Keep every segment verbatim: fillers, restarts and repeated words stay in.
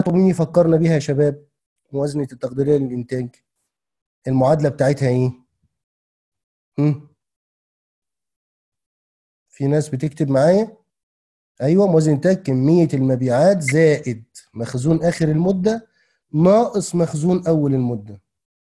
مين يفكرنا بيها يا شباب؟ موازنة التقديرية للإنتاج المعادلة بتاعتها إيه؟ هم؟ في ناس بتكتب معايا؟ أيوه، موازنة إنتاج كمية المبيعات زائد مخزون آخر المدة ناقص مخزون أول المدة.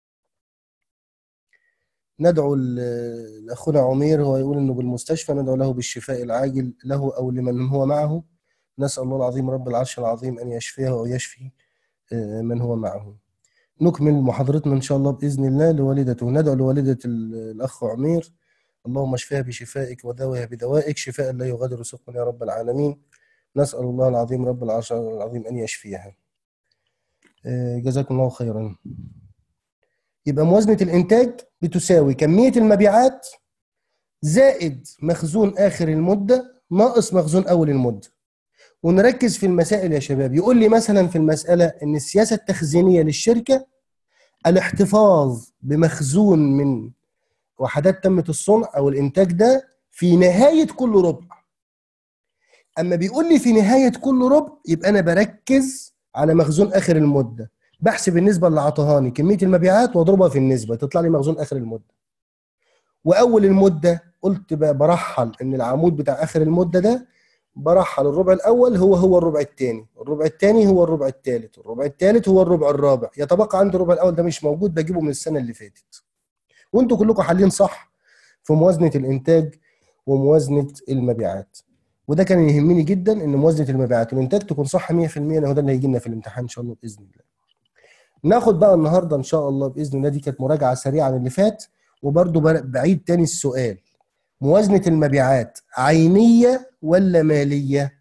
ندعو لأخونا عمير، هو يقول إنه بالمستشفى، ندعو له بالشفاء العاجل له أو لمن هو معه. نسأل الله العظيم رب العرش العظيم أن يشفيه ويشفي من هو معه. نكمل محاضرتنا إن شاء الله بإذن الله لوالدته. ندعو لوالدة الأخ عمير، اللهم اشفها بشفائك وداوها بدوائك شفاء لا يغادر سقما يا رب العالمين. نسأل الله العظيم رب العرش العظيم أن يشفيها. جزاكم الله خيرا. يبقى موازنة الإنتاج بتساوي كمية المبيعات زائد مخزون آخر المدة ناقص مخزون أول المدة. ونركز في المسائل يا شباب. يقول لي مثلا في المسألة إن السياسة التخزينية للشركة الاحتفاظ بمخزون من وحدات تمة الصنع أو الإنتاج ده في نهاية كل ربع. أما بيقول لي في نهاية كل ربع يبقى أنا بركز على مخزون آخر المدة، بحسب النسبة اللي عطاهاني كمية المبيعات واضربها في النسبة تطلع لي مخزون آخر المدة. وأول المدة قلت برحل إن العمود بتاع آخر المدة ده برحل الربع الأول هو هو الربع الثاني، الربع الثاني هو الربع الثالث، الربع الثالث هو الربع الرابع. يتبقى عندي الربع الأول ده مش موجود، بجيبه من السنة اللي فاتت. وانتوا كلكم حالين صح في موازنة الإنتاج وموازنة المبيعات. وده كان يهمني جدا ان موازنة المبيعات والإنتاج تكون صح مية في المية، لأن هو ده اللي هيجي لنا في الامتحان إن شاء الله بإذن الله. ناخد بقى النهارده إن شاء الله بإذن الله، دي كانت مراجعة سريعة عن اللي فات، وبرضه بعيد تاني السؤال: موازنة المبيعات عينية ولا مالية؟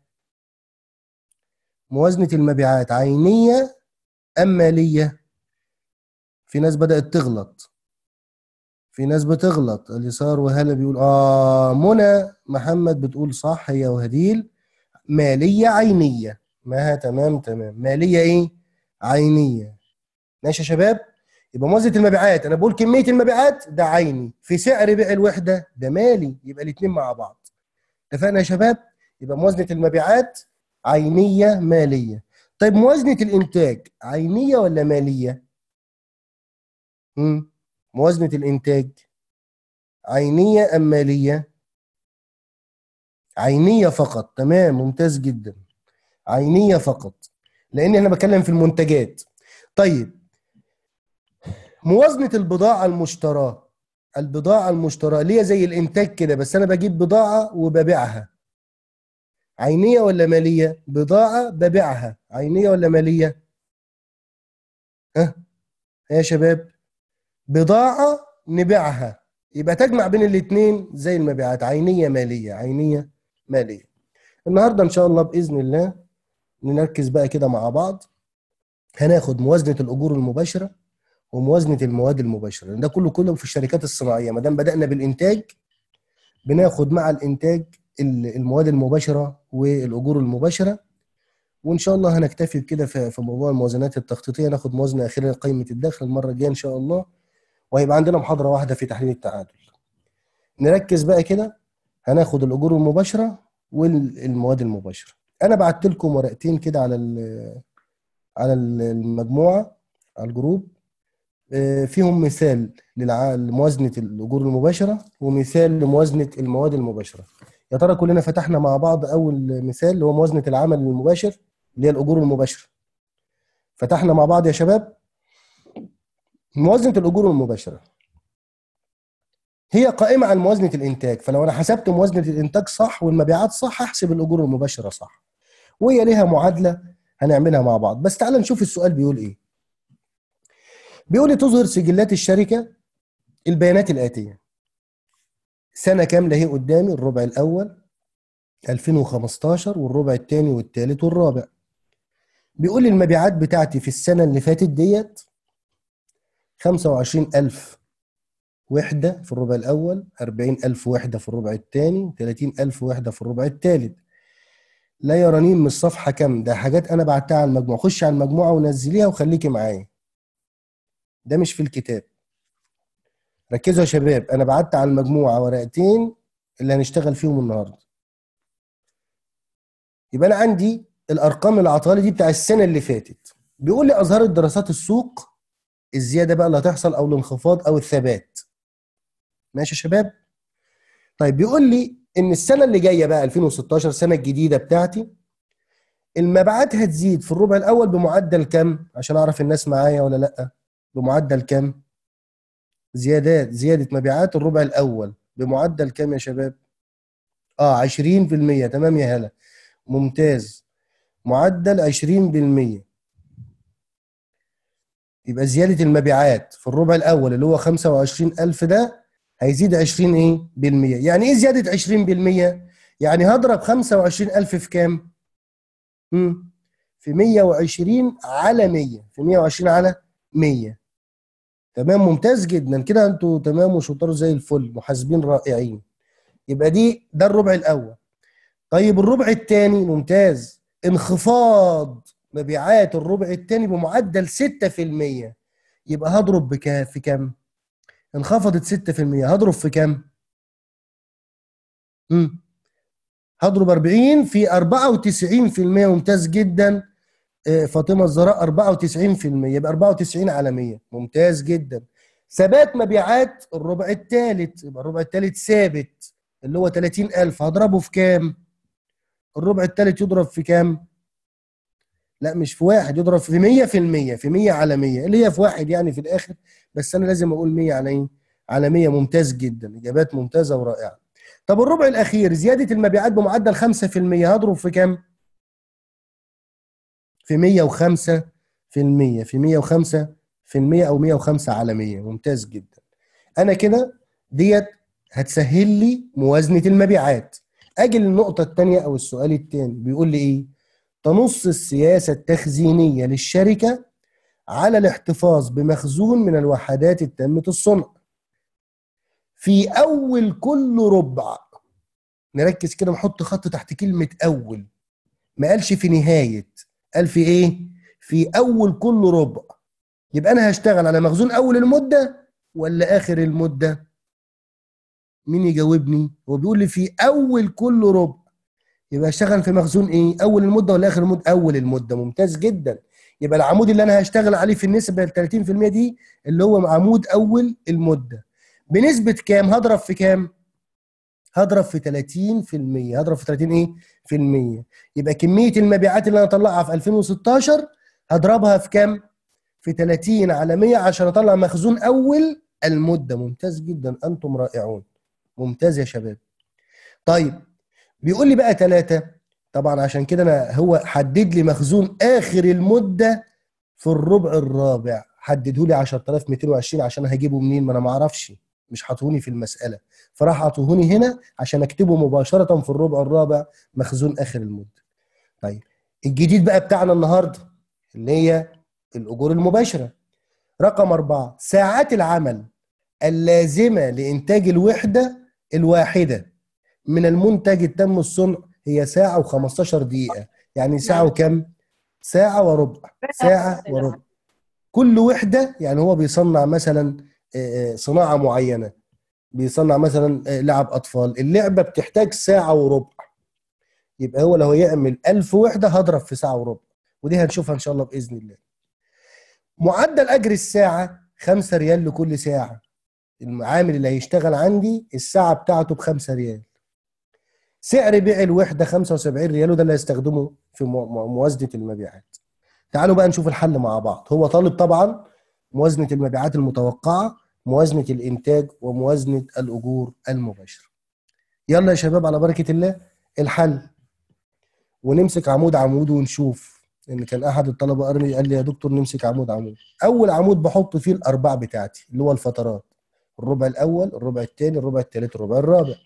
موازنة المبيعات عينية أم مالية؟ في ناس بدأت تغلط، في ناس بتغلط. اليسار وهلا بيقول اه، منى محمد بتقول صح هي وهديل، مالية عينية. ما تمام تمام، مالية ايه؟ عينية. ماشي يا شباب. يبقى موازنة المبيعات انا بقول كمية المبيعات ده عيني، في سعر بيع الوحدة ده مالي، يبقى الاثنين مع بعض. اتفقنا يا شباب؟ يبقى موازنة المبيعات عينية مالية. طيب موازنة الانتاج عينية ولا مالية؟ امم موازنة الانتاج عينية ام مالية؟ عينية فقط. تمام، ممتاز جدا، عينية فقط، لان انا بتكلم في المنتجات. طيب موازنة البضاعة المشتراه، البضاعة المشتراه اللي هي زي الانتاج كده، بس انا بجيب بضاعة وببيعها، عينية ولا مالية؟ بضاعة ببيعها، عينية ولا مالية؟ ها يا شباب؟ بضاعة نبيعها، يبقى تجمع بين الاثنين زي المبيعات، عينية مالية، عينية مالية. النهاردة ان شاء الله بإذن الله نركز بقى كده مع بعض. هناخد موازنة الأجور المباشرة وموازنة المواد المباشرة. ده كله كله في الشركات الصناعية. ما دام بدأنا بالإنتاج بناخد مع الإنتاج المواد المباشرة والأجور المباشرة. وإن شاء الله هنكتفي بكده في موضوع الموازنات التخطيطية. ناخد موازنة أخيرة لقائمة الدخل المرة الجاية إن شاء الله، وهيبقى عندنا محاضرة واحدة في تحليل التعادل. نركز بقى كده. هناخد الأجور المباشرة والمواد المباشرة. أنا بعت لكم ورقتين كده على على المجموعة، على الجروب، فيهم مثال لموازنة الأجور المباشرة ومثال لموازنة المواد المباشرة. يا ترى كلنا فتحنا مع بعض أول مثال اللي هو موازنة العمل المباشر اللي هي الأجور المباشرة؟ فتحنا مع بعض يا شباب؟ موازنة الأجور المباشرة هي قائمة عن موازنة الإنتاج، فلو أنا حسبت موازنة الإنتاج صح والمبيعات صح أحسب الأجور المباشرة صح، وهي ليها معادلة هنعملها مع بعض. بس تعال نشوف السؤال بيقول إيه. بيقول لي تظهر سجلات الشركة البيانات الآتية: سنة كاملة هي قدامي، الربع الأول ألفين وخمستاشر والربع الثاني والثالث والرابع. بيقول لي المبيعات بتاعتي في السنة اللي فاتت ديت خمسة وعشرين ألف وحدة في الربع الأول، أربعين ألف وحدة في الربع الثاني، ثلاثين ألف وحدة في الربع الثالث. لا يا رنين من الصفحة كام؟ ده حاجات أنا بعتها على المجموعة. خش على المجموعة ونزليها وخليكي معايا، ده مش في الكتاب. ركزوا يا شباب، أنا بعت على المجموعة ورقتين اللي هنشتغل فيهم النهاردة. يبقى أنا عندي الارقام اللي عطاها لي دي بتاع السنه اللي فاتت. بيقول لي اظهرت دراسات السوق الزياده بقى اللي هتحصل او الانخفاض او الثبات. ماشي يا شباب؟ طيب بيقول لي ان السنه اللي جايه بقى ألفين وستاشر السنه الجديده بتاعتي، المبيعات هتزيد في الربع الاول بمعدل كام؟ عشان اعرف الناس معايا ولا لا. بمعدل كام؟ زيادات زياده مبيعات الربع الاول بمعدل كام يا شباب؟ اه عشرين في المية. تمام يا هلا، ممتاز. معدل عشرين في المية. يبقى زياده المبيعات في الربع الاول اللي هو خمسة وعشرين ألف ده هيزيد عشرين ايه بالمية. يعني ايه زياده عشرين بالمية؟ يعني هضرب خمسة وعشرين ألف في كام؟ مم. في مية وعشرين على مية، في مية وعشرين على مية. تمام، ممتاز جدا كده، انتوا تمام وشطار زي الفل، محاسبين رائعين. يبقى دي ده الربع الاول. طيب الربع الثاني، ممتاز، انخفاض مبيعات الربع الثاني بمعدل ستة في المية. يبقى هضرب بكام في كام؟ انخفضت ستة في المية، هضرب في كام؟ امم هضرب أربعين في أربعة وتسعين في المية. ممتاز جدا. آه، فاطمه الزهراء أربعة وتسعين في المية، يبقى أربعة وتسعين على مية. ممتاز جدا. ثبات مبيعات الربع الثالث، يبقى الربع الثالث ثابت اللي هو ثلاثين ألف، هضربه في كام؟ الربع الثالث يضرب في كام؟ لا مش في واحد، يضرب في مية في المية، في مية على مية اللي هي في واحد يعني في الاخر، بس انا لازم اقول مية على ايه؟ على مية. ممتاز جدا، اجابات ممتازه ورائعه. طب الربع الاخير زياده المبيعات بمعدل خمسة في المية، هضرب في كام؟ في مية وخمسة في المية، في مية وخمسة في المية او مية وخمسة على مية. ممتاز جدا. انا كده ديت هتسهل لي موازنه المبيعات. اجي للنقطه الثانيه او السؤال الثاني، بيقول لي ايه؟ تنص السياسه التخزينيه للشركه على الاحتفاظ بمخزون من الوحدات التامة الصنع في أول كل ربع. نركز كده، نحط خط تحت كلمة أول، ما قالش في نهاية، قال في إيه؟ في أول كل ربع. يبقى أنا هشتغل على مخزون أول المدة ولا آخر المدة؟ مين يجاوبني؟ هو بيقول لي في أول كل ربع، يبقى اشتغل في مخزون ايه؟ اول المده ولا اخر المده؟ اول المده. ممتاز جدا. يبقى العمود اللي انا هشتغل عليه في النسبه ال ثلاثين في المية دي اللي هو عمود اول المده. بنسبه كام؟ هضرب في كام؟ هضرب في ثلاثين في المية. هضرب في ثلاثين ايه في المية. يبقى كميه المبيعات اللي انا اطلعها في ألفين وستاشر هضربها في كام؟ في ثلاثين على مية عشان اطلع مخزون اول المده. ممتاز جدا، انتم رائعون. ممتاز يا شباب. طيب بيقول لي بقى ثلاثة. طبعا عشان كده انا هو حدد لي مخزون اخر المده في الربع الرابع، حدده لي عشرة آلاف ومئتين وعشرين. عشان هجيبه منين؟ ما انا ما اعرفش، مش حاطوني في المساله، فراح حاطوني هنا عشان اكتبه مباشره في الربع الرابع مخزون اخر المده. طيب الجديد بقى بتاعنا النهارده اللي هي الاجور المباشره. رقم أربعة، ساعات العمل اللازمه لانتاج الوحده الواحده من المنتج التم الصنع هي ساعة و15 دقيقة. يعني ساعة وكم؟ ساعة وربع. ساعة وربع كل وحدة. يعني هو بيصنع مثلا آه، آه، صناعة معينة، بيصنع مثلا آه، لعب أطفال، اللعبة بتحتاج ساعة وربع. يبقى هو لو يعمل ألف وحدة هضرب في ساعة وربع، ودي هنشوفها إن شاء الله بإذن الله. معدل أجر الساعة خمسة ريال لكل ساعة. العامل اللي هيشتغل عندي الساعة بتاعته بخمسة ريال. سعر بيع الوحده خمسة وسبعين ريال، وده اللي هيستخدمه في مو- مو- موازنه المبيعات. تعالوا بقى نشوف الحل مع بعض. هو طالب طبعا موازنه المبيعات المتوقعه، موازنه الانتاج، وموازنه الاجور المباشره. يلا يا شباب على بركه الله الحل، ونمسك عمود عمود ونشوف. ان كان احد الطلبه قال لي قال لي يا دكتور نمسك عمود عمود. اول عمود بحط فيه الارباع بتاعتي اللي هو الفترات، الربع الاول، الربع الثاني، الربع الثالث، الربع الرابع.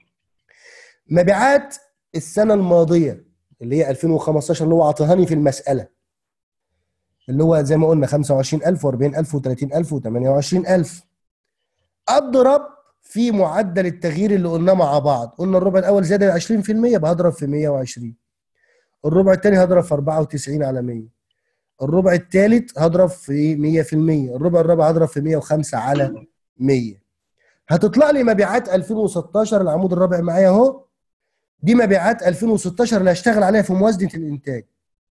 مبيعات السنه الماضيه اللي هي ألفين وخمستاشر اللي هو عطاهاني في المساله، اللي هو زي ما قلنا خمسة وعشرين ألف وأربعين ألف وثلاثين ألف وثمانية وعشرين ألف. اضرب في معدل التغيير اللي قلناه مع بعض. قلنا الربع الاول زاد عشرين في المية، بضرب في مية وعشرين. الربع الثاني هضرب في أربعة وتسعين على مية. الربع الثالث هضرب في مية في المية. الربع الرابع هضرب في مية وخمسة على مية. هتطلع لي مبيعات ألفين وستاشر. العمود الرابع معايا اهو. دي مبيعات ألفين وستاشر اللي هشتغل عليها في موازنه الانتاج.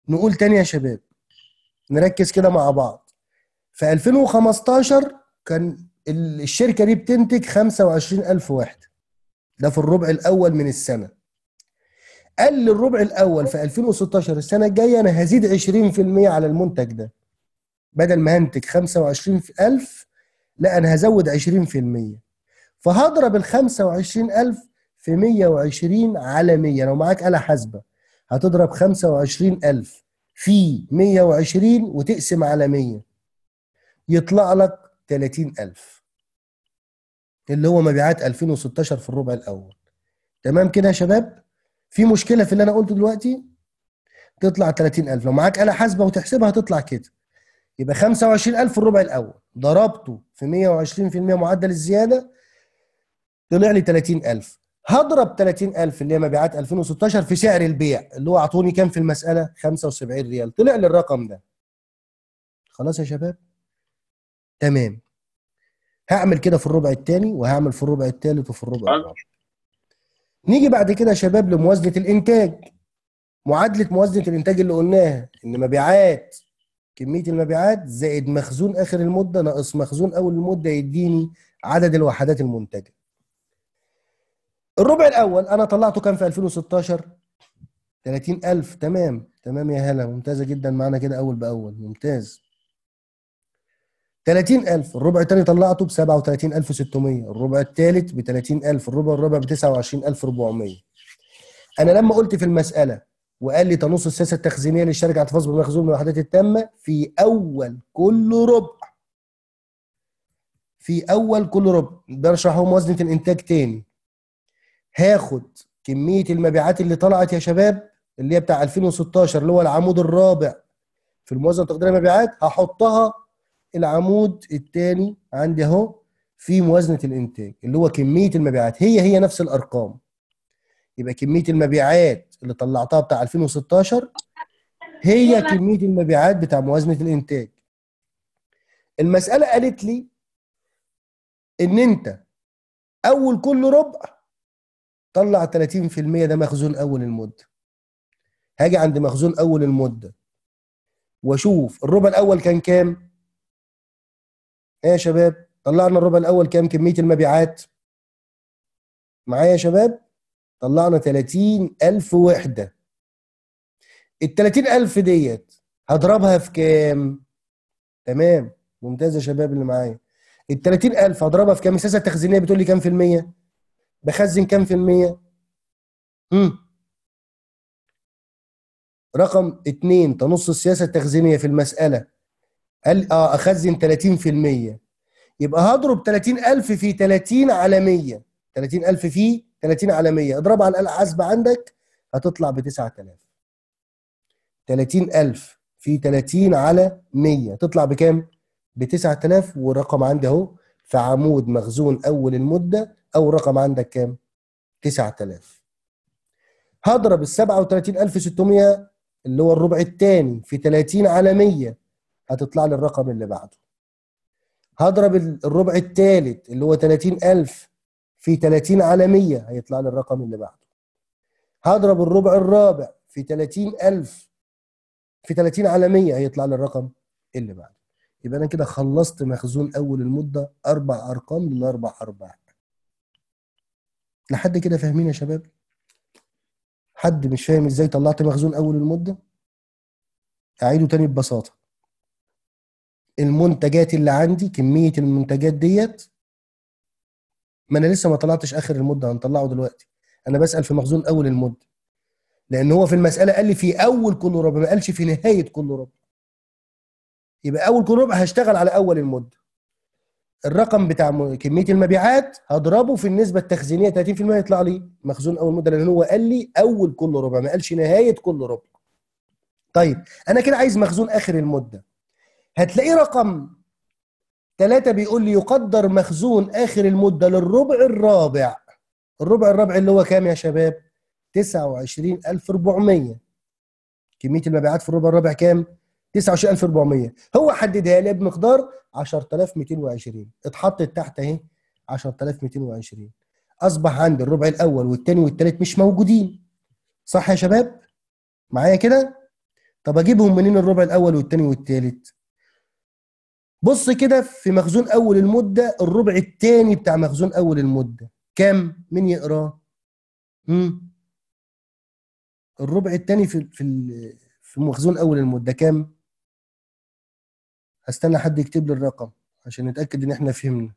نقول تاني يا شباب، نركز كده مع بعض. في ألفين وخمستاشر كان ال- الشركة دي بتنتج خمسة وعشرين ألف وحدة، ده في الربع الأول من السنة. قال الربع الأول في ألفين وستاشر السنة الجاية أنا هزيد عشرين في المية على المنتج ده، بدل ما هنتج خمسة وعشرين ألف لا أنا هزود عشرين في المية. فهضرب ال خمسة وعشرين ألف في مية وعشرين على مية. لو معاك آلة حاسبة هتضرب خمسة وعشرين ألف في مية وعشرين وتقسم على مية، يطلع لك تلاتين ألف، اللي هو مبيعات ألفين وستاشر في الربع الأول. تمام كده يا شباب؟ في مشكلة في اللي أنا قلته دلوقتي؟ تطلع تلاتين ألف. لو معاك آلة حاسبة وتحسبها هتطلع كده. يبقى خمسة وعشرين ألف في الربع الأول ضربته في مية وعشرين في المية معدل الزيادة طلع لي تلاتين ألف. هضرب تلاتين ألف اللي هي مبيعات ألفين وستاشر في سعر البيع اللي هو اعطوني كام في المسألة؟ خمسة وسبعين ريال. طلع لي الرقم ده. خلاص يا شباب؟ تمام. هعمل كده في الربع الثاني وهعمل في الربع الثالث وفي الربع الرابع. نيجي بعد كده يا شباب لموازنة الإنتاج. معادلة موازنة الإنتاج اللي قلناها إن مبيعات، كمية المبيعات زائد مخزون آخر المدة ناقص مخزون أول المدة يديني عدد الوحدات المنتجة. الربع الأول أنا طلعته كام في ألفين وستاشر؟ تلاتين ألف. تمام تمام يا هلا، ممتازة جدا معانا كده أول بأول، ممتاز. تلاتين ألف. الربع الثاني طلعته ب سبعة وتلاتين ألف وستمية، الربع الثالث ب تلاتين ألف، الربع الرابع ب تسعة وعشرين ألف وأربعمية. أنا لما قلت في المسألة وقال لي تنص السياسة التخزينية للشركة على الحفاظ بالمخزون من الوحدات التامة في أول كل ربع، في أول كل ربع ده نشرحه موازنة الإنتاج تاني. هاخد كمية المبيعات اللي طلعت يا شباب اللي هي بتاع ألفين وستاشر اللي هو العمود الرابع في الموازنة التقديرية المبيعات، هحطها العمود الثاني عندي اهو في موازنة الإنتاج اللي هو كمية المبيعات، هي هي نفس الأرقام. يبقى كمية المبيعات اللي طلعتها بتاع ألفين وستاشر هي كمية المبيعات بتاع موازنة الإنتاج. المسألة قالت لي إن أنت أول كل ربع طلع تلاتين في المية ده مخزون أول المدة. هاجي عند مخزون أول المدة وأشوف الربع الأول كان كام؟ إيه يا شباب؟ طلعنا الربع الأول كام كمية المبيعات؟ معايا يا شباب؟ طلعنا تلاتين ألف وحدة. ال تلاتين ألف ديت هضربها في كام؟ تمام ممتاز يا شباب اللي معايا. ال تلاتين ألف هضربها في كام؟ السياسة التخزينية بتقول لي كام في المية؟ بخزن كام في المية؟ امم رقم اتنين تنص السياسة التخزينية في المسألة قال اه اخزن تلاتين في المية. يبقى هضرب تلاتين ألف في تلاتين على مية. تلاتين ألف في تلاتين على مية اضربها على الآلة الحاسبة عندك هتطلع ب تسعة آلاف. تلاتين ألف في تلاتين على مية تطلع بكام؟ ب تسعة آلاف. والرقم عندي اهو في عمود مخزون اول المده، او رقم عندك كام؟ تسعة آلاف. هضرب ال سبعة وتلاتين ألف وستمية اللي هو الربع الثاني في تلاتين على مية هتطلع لي الرقم اللي بعده. هضرب الربع الثالث اللي هو تلاتين ألف في تلاتين على مية هيطلع لي الرقم اللي بعده. هضرب الربع الرابع في تلاتين ألف في تلاتين على مية هيطلع لي الرقم اللي بعده. يبقى انا كده خلصت مخزون اول المده، اربع ارقام للاربع ارباع. لحد كده فاهمين يا شباب؟ حد مش فاهم ازاي طلعت مخزون اول المده؟ اعيده تاني ببساطه. المنتجات اللي عندي، كميه المنتجات ديت، ما انا لسه ما طلعتش اخر المده، هنطلعه دلوقتي. انا بسال في مخزون اول المده لان هو في المساله قال لي في اول كل ربع، ما قالش في نهايه كل ربع. يبقى اول كل ربع هشتغل على اول المده. الرقم بتاع م- كميه المبيعات هضربه في النسبه التخزينيه تلاتين في المية يطلع لي مخزون اول مده، لان هو قال لي اول كل ربع ما قالش نهايه كل ربع. طيب انا كده عايز مخزون اخر المده. هتلاقيه رقم ثلاثة بيقول لي يقدر مخزون اخر المده للربع الرابع. الربع الرابع اللي هو كام يا شباب؟ تسعة وعشرين ألف وأربعمية. كميه المبيعات في الربع الرابع كام؟ تسعة وعشرين ألف وأربعمية. هو حددها لي بمقدار عشرة آلاف ومئتين وعشرين، اتحطت تحت اهي عشرة آلاف ومئتين وعشرين. اصبح عندي الربع الاول والثاني والثالث مش موجودين. صح يا شباب؟ معايا كده؟ طب اجيبهم منين الربع الاول والثاني والثالث؟ بص كده في مخزون اول المده، الربع الثاني بتاع مخزون اول المده كام؟ مين يقراه؟ امم الربع الثاني في في في مخزون اول المده كام؟ هستنى حد يكتب لي الرقم عشان نتاكد ان احنا فهمنا.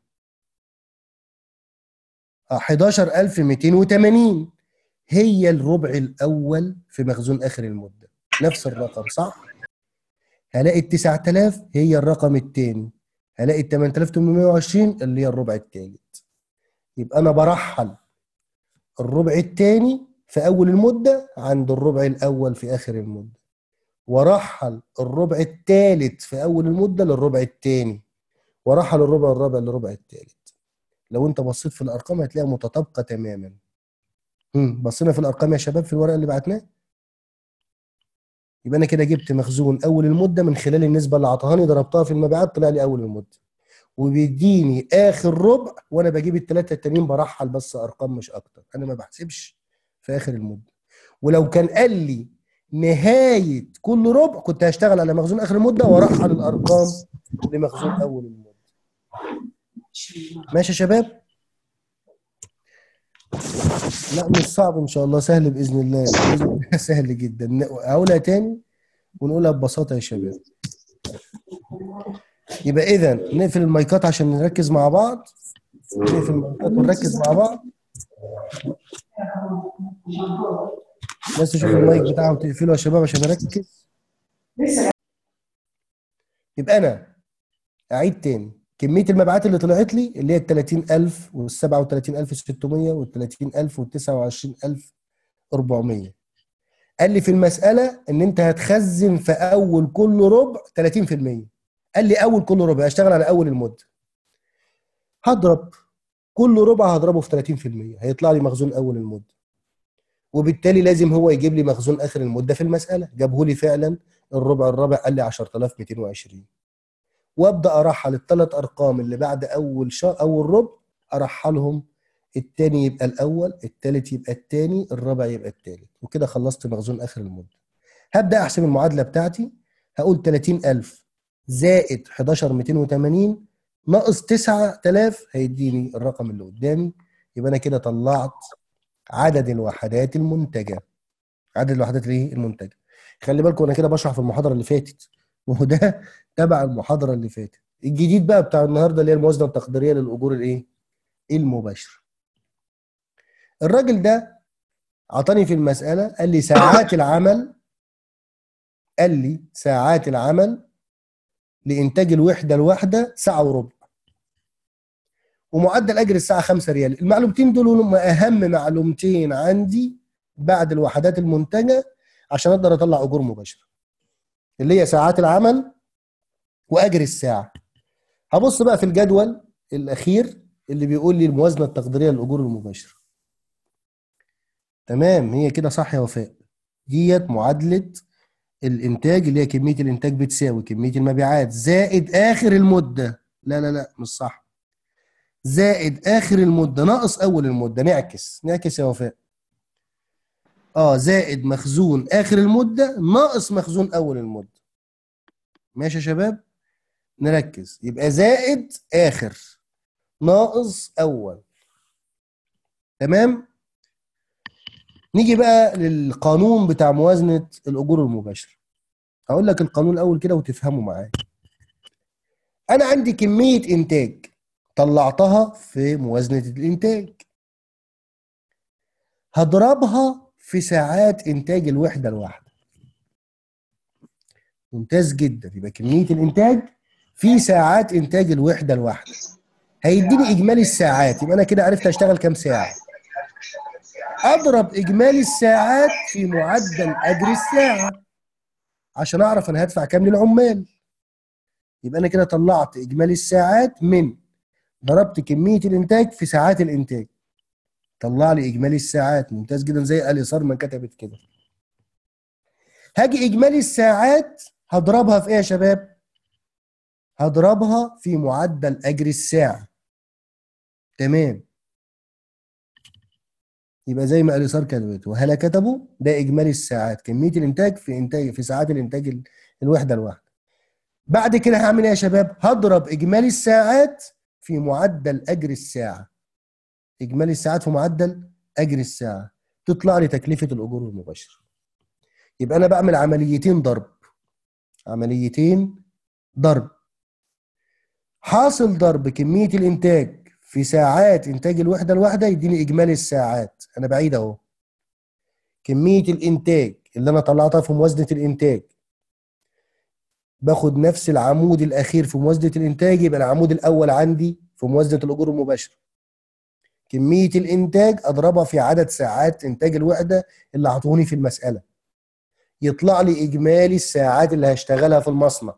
اه حداشر ألف ومئتين وثمانين هي الربع الاول في مخزون اخر المده، نفس الرقم صح؟ هلاقي ال تسعة آلاف هي الرقم الثاني، هلاقي ال ثمانية آلاف وثمانمائة وعشرين اللي هي الربع الثالث. يبقى انا برحل الربع الثاني في اول المده عند الربع الاول في اخر المده، ورحل الربع الثالث في اول المده للربع الثاني، ورحل الربع الرابع للربع الثالث. لو انت بصيت في الارقام هتلاقيها متطابقه تماما. امم بصينا في الارقام يا شباب في الورقه اللي بعتناه؟ يبقى انا كده جبت مخزون اول المده من خلال النسبه اللي عطاهاني، ضربتها في المبيعات طلع لي اول المده، وبيديني اخر ربع، وانا بجيب الثلاثه التانيين برحل بس ارقام مش اكتر، انا ما بحسبش في اخر المده. ولو كان قال لي نهايه كل ربع كنت هشتغل على مخزون اخر المده وارحل الارقام لمخزون اول المده. ماشي يا شباب؟ لا مش صعب ان شاء الله، سهل باذن الله، باذن الله سهل جدا. هقولها تاني ونقولها ببساطه يا شباب. يبقى اذا نقفل المايكات عشان نركز مع بعض، نقفل المايكات ونركز مع بعض. الناس تشوف المايك بتاعها وتقفله يا شباب عشان نركز. يبقى انا اعيد تاني كميه المبيعات اللي طلعت لي اللي هي ال ثلاثين ألف وال سبعة وثلاثين ألف وستمائة وال ثلاثين ألف وال تسعة وعشرين ألف وأربعمائة. قال لي في المساله ان انت هتخزن في اول كل ربع ثلاثين في المئة. قال لي اول كل ربع هشتغل على اول المده، هضرب كل ربع هضربه في ثلاثين في المئة هيطلع لي مخزون اول المده، وبالتالي لازم هو يجيب لي مخزون اخر المده في المساله. جابه لي فعلا الربع الرابع، قال لي عشرة آلاف ومئتين وعشرين. وابدا ارحل الثلاث ارقام اللي بعد اول شهر اول ربع، ارحلهم، الثاني يبقى الاول، الثالث يبقى الثاني، الرابع يبقى الثالث، وكده خلصت مخزون اخر المده. هبدا احسب المعادله بتاعتي، هقول ثلاثين ألف زائد حداشر ألف ومئتين وثمانين ناقص تسعة آلاف هيديني الرقم اللي قدامي. يبقى انا كده طلعت عدد الوحدات المنتجه. عدد الوحدات الايه المنتجه. خلي بالكم انا كده بشرح في المحاضره اللي فاتت، وهو ده تبع المحاضره اللي فاتت. الجديد بقى بتاع النهارده اللي هي الموازنه التقديريه للاجور الايه المباشره. الراجل ده عطاني في المساله قال لي ساعات العمل، قال لي ساعات العمل لانتاج الوحده الواحده ساعه وربع، ومعدل اجر الساعه خمسة ريال. المعلومتين دول هم اهم معلومتين عندي بعد الوحدات المنتجه عشان اقدر اطلع اجور مباشره، اللي هي ساعات العمل واجر الساعه. هبص بقى في الجدول الاخير اللي بيقول لي الموازنه التقديريه للاجور المباشره. تمام، هي كده صح يا وفاء؟ ديت معادله الانتاج اللي هي كميه الانتاج بتساوي كميه المبيعات زائد اخر المده. لا لا لا مش صح، زائد اخر المده ناقص اول المده. نعكس نعكس يا وفاء. اه زائد مخزون اخر المده ناقص مخزون اول المده. ماشي يا شباب؟ نركز، يبقى زائد اخر ناقص اول. تمام. نيجي بقى للقانون بتاع موازنه الاجور المباشره. هقول لك القانون الاول كده وتفهموا معايا. انا عندي كميه انتاج طلعتها في موازنه الانتاج، هضربها في ساعات انتاج الوحده الواحده. ممتاز جدا. يبقى كميه الانتاج في ساعات انتاج الوحده الواحده هيديني اجمالي الساعات. يبقى انا كده عرفت اشتغل كام ساعه. اضرب اجمالي الساعات في معدل اجر الساعه عشان اعرف انا هدفع كام للعمال. يبقى انا كده طلعت اجمالي الساعات من ضربت كميه الانتاج في ساعات الانتاج، طلع لي اجمالي الساعات. ممتاز جدا زي آل يسار ما كتبت كده. هاجي اجمالي الساعات هضربها في ايه يا شباب؟ هضربها في معدل اجر الساعه. تمام. يبقى زي ما اليسار كتبت وهلا كتبوا، ده اجمالي الساعات، كميه الانتاج في انتاج في ساعات الانتاج ال- الوحده الواحده. بعد كده هعمل ايه يا شباب؟ هضرب اجمالي الساعات في معدل اجر الساعه. اجمالي الساعات في معدل اجر الساعه، تطلع لي تكلفه الاجور المباشره. يبقى انا بعمل عمليتين ضرب، عمليتين ضرب. حاصل ضرب كميه الانتاج في ساعات انتاج الوحده الواحده يديني اجمالي الساعات. انا بعيد اهو، كميه الانتاج اللي انا طلعتها في موازنه الانتاج، باخد نفس العمود الاخير في موازنه الانتاج، يبقى العمود الاول عندي في موازنه الاجور المباشره. كميه الانتاج اضربها في عدد ساعات انتاج الوحده اللي عطوني في المساله، يطلع لي اجمالي الساعات اللي هشتغلها في المصنع.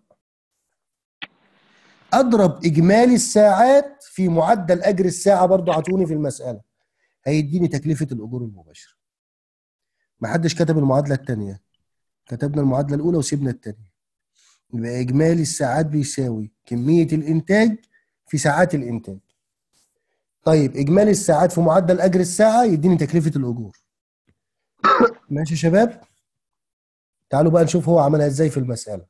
اضرب اجمالي الساعات في معدل اجر الساعه برضو عطوني في المساله، هيديني تكلفه الاجور المباشره. ما حدش كتب المعادله الثانيه، كتبنا المعادله الاولى وسيبنا الثانيه. يبقى اجمالي الساعات بيساوي كميه الانتاج في ساعات الانتاج. طيب اجمالي الساعات في معدل اجر الساعه يديني تكلفه الاجور. ماشي يا شباب؟ تعالوا بقى نشوف هو عملها ازاي في المساله.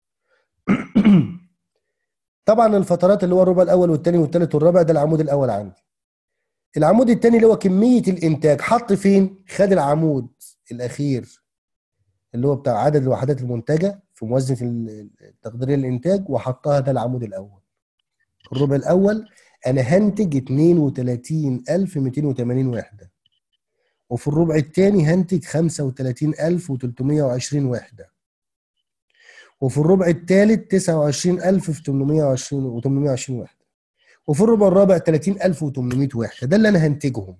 طبعا الفترات اللي هو الربع الاول والثاني والثالث والرابع ده العمود الاول عندي. العمود الثاني اللي هو كميه الانتاج حط فين؟ خد العمود الاخير اللي هو بتاع عدد الوحدات المنتجه في موازنه التقديريه للانتاج وحطها، ده العمود الاول. الربع الاول انا هنتج اثنين وثلاثين ألف ومئتين وثمانين وحده، وفي الربع الثاني هنتج خمسة وثلاثين ألف وثلاثمئة وعشرين وحده، وفي الربع الثالث تسعة وعشرين ألف وثمانمئة وعشرين و820 وحده، وفي الربع الرابع ثلاثين ألف وثمانمئة وحده. ده اللي انا هنتجهم.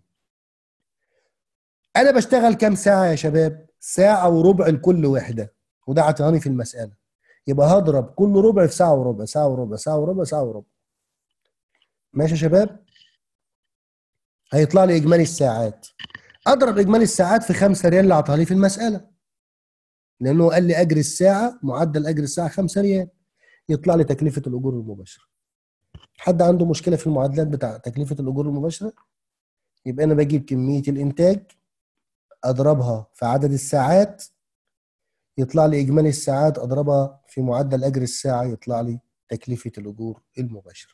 انا بشتغل كام ساعه يا شباب؟ ساعه وربع لكل وحده، وده عطاني في المساله. يبقى هضرب كل ربع في ساعه وربع، ساعه وربع، ساعه وربع، ساعه وربع. ماشي يا شباب؟ هيطلع لي اجمالي الساعات. اضرب اجمالي الساعات في خمسة ريال اللي عطاها لي في المساله، لانه قال لي اجر الساعه معدل اجر الساعه خمسة ريال، يطلع لي تكلفه الاجور المباشره. حد عنده مشكله في المعادلات بتاع تكلفه الاجور المباشره؟ يبقى انا بجيب كميه الانتاج اضربها في عدد الساعات، يطلع لي اجمالي الساعات اضربها في معدل اجر الساعه، يطلع لي تكلفه الاجور المباشره.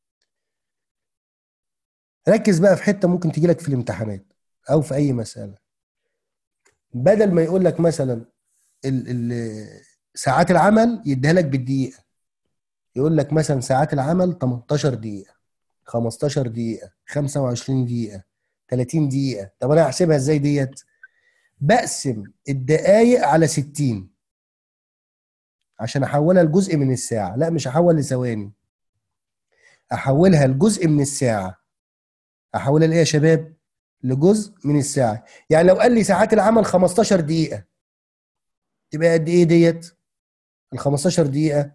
ركز بقى في حته ممكن تجي لك في الامتحانات او في اي مساله. بدل ما يقول لك مثلا ال ال ساعات العمل يديها لك بالدقيقه، يقول لك مثلا ساعات العمل تمنتاشر دقيقه، خمستاشر دقيقه، خمسة وعشرين دقيقه، ثلاثين دقيقه. طب انا هحسبها ازاي ديت؟ بقسم الدقائق على ستين عشان احولها لجزء من الساعه. لا مش هحول لثواني، احولها لجزء من الساعه. احولها لايه يا شباب؟ لجزء من الساعه. يعني لو قال لي ساعات العمل خمستاشر دقيقه، تبقى قد ايه ديت ال خمستاشر دقيقه؟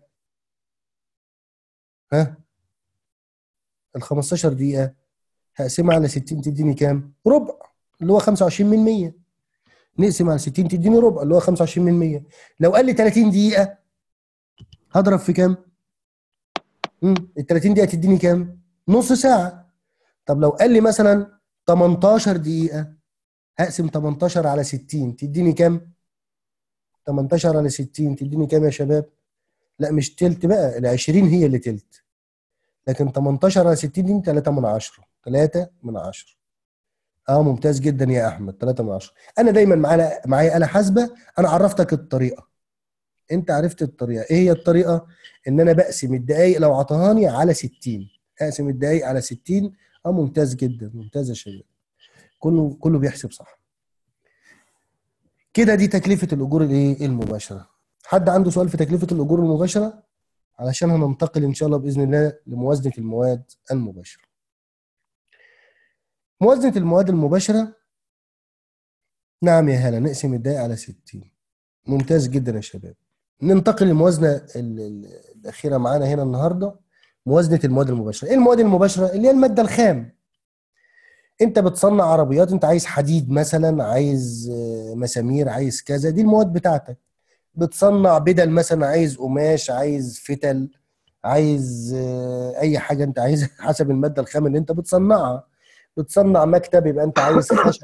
ها، ال خمستاشر دقيقه هقسمها على ستين تديني كام؟ ربع، اللي هو خمسة وعشرين من مية. نقسم على ستين تديني ربع، اللي هو خمسة وعشرين من مية. لو قال لي ثلاثين دقيقه هضرب في كام؟ امم ال ثلاثين دقيقه تديني كام؟ نص ساعه. طب لو قال لي مثلا تمنتاشر دقيقه، هقسم تمنتاشر على ستين تديني كام؟ تمنتاشر على ستين تديني كام يا شباب؟ لا مش تلت بقى، ال عشرين هي اللي تلت، لكن تمنتاشر على ستين دي ثلاثة من عشرة. ثلاثة من عشرة. اه ممتاز جدا يا احمد، ثلاثة من عشرة. انا دايما معايا معايا آلة حاسبة، انا عرفتك الطريقة، انت عرفت الطريقة. ايه هي الطريقة؟ ان انا بقسم الدقايق لو عطاهاني على ستين، اقسم الدقايق على ستين. اه ممتاز جدا، ممتاز يا شباب، كله كله بيحسب صح. كده دي تكلفة الأجور الإيه؟ المباشرة. حد عنده سؤال في تكلفة الأجور المباشرة؟ علشان هننتقل إن شاء الله بإذن الله لموازنة المواد المباشرة. موازنة المواد المباشرة، نعم يا هلا، نقسم الدقائق على ستين. ممتاز جدا يا شباب. ننتقل للموازنة ال- ال- الأخيرة معانا هنا النهاردة، موازنة المواد المباشرة. إيه المواد المباشرة؟ اللي هي المادة الخام. أنت بتصنع عربيات، أنت عايز حديد مثلا، عايز آه، مسامير، عايز كذا، دي المواد بتاعتك. بتصنع بدل مثلا، عايز قماش، عايز فتل، عايز آه، اي حاجه انت عايزها حسب الماده الخام اللي انت بتصنعها. بتصنع مكتب، يبقى انت عايز خشب،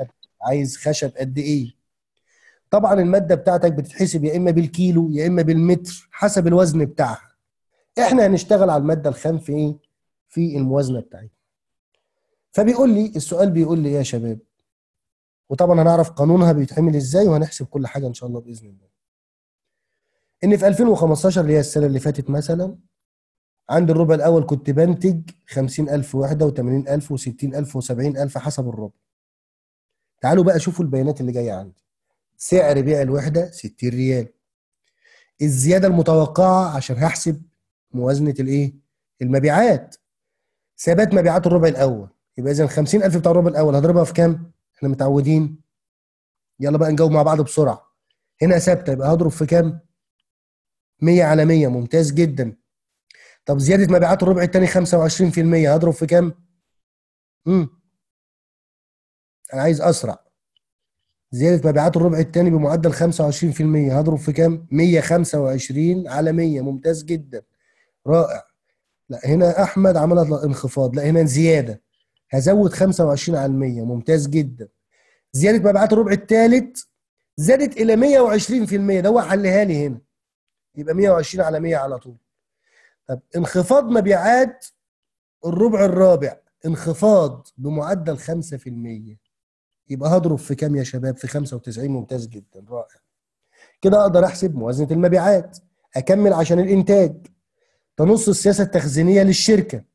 عايز خشب قد ايه. طبعا الماده بتاعتك بتتحسب يا اما بالكيلو يا اما بالمتر حسب الوزن بتاعها. احنا هنشتغل على الماده الخام في ايه؟ في الموازنه بتاعتها. فبيقول لي السؤال، بيقول لي يا شباب، وطبعا هنعرف قانونها بيتعمل ازاي وهنحسب كل حاجه ان شاء الله باذن الله. ان في ألفين وخمستاشر اللي هي السنه اللي فاتت مثلا، عند الربع الاول كنت بنتج خمسين ألف وحده وثمانين ألف وستين ألف وسبعين ألف حسب الربع. تعالوا بقى شوفوا البيانات اللي جايه عندي. سعر بيع الوحده ستين ريال. الزياده المتوقعه عشان هحسب موازنه الايه؟ المبيعات. ثبات مبيعات الربع الاول، يبقى اذا خمسين ألف بتاع الربع الاول هضربها في كام؟ احنا متعودين، يلا بقى نجاوب مع بعض بسرعه. هنا ثابته يبقى هضرب في كام؟ مية على مية. ممتاز جدا. طب زياده مبيعات الربع الثاني خمسة وعشرين في المية هضرب في كام؟ امم انا عايز اسرع. زياده مبيعات الربع الثاني بمعدل خمسة وعشرين في المية هضرب في كام؟ مية وخمسة وعشرين على مية. ممتاز جدا، رائع. لا هنا احمد عملها انخفاض، لا هنا زياده، هزود خمسة وعشرين على المية. ممتاز جدا. زياده مبيعات الربع الثالث زادت الى مية وعشرين في المية، ده هو حلها لي هنا، يبقى مية وعشرين على مية على طول. طب انخفاض مبيعات الربع الرابع، انخفاض بمعدل خمسة في المية، يبقى هضرب في كام يا شباب؟ في خمسة وتسعين. ممتاز جدا، رائع. كده اقدر احسب موازنه المبيعات. اكمل عشان الانتاج. تنص السياسه التخزينيه للشركه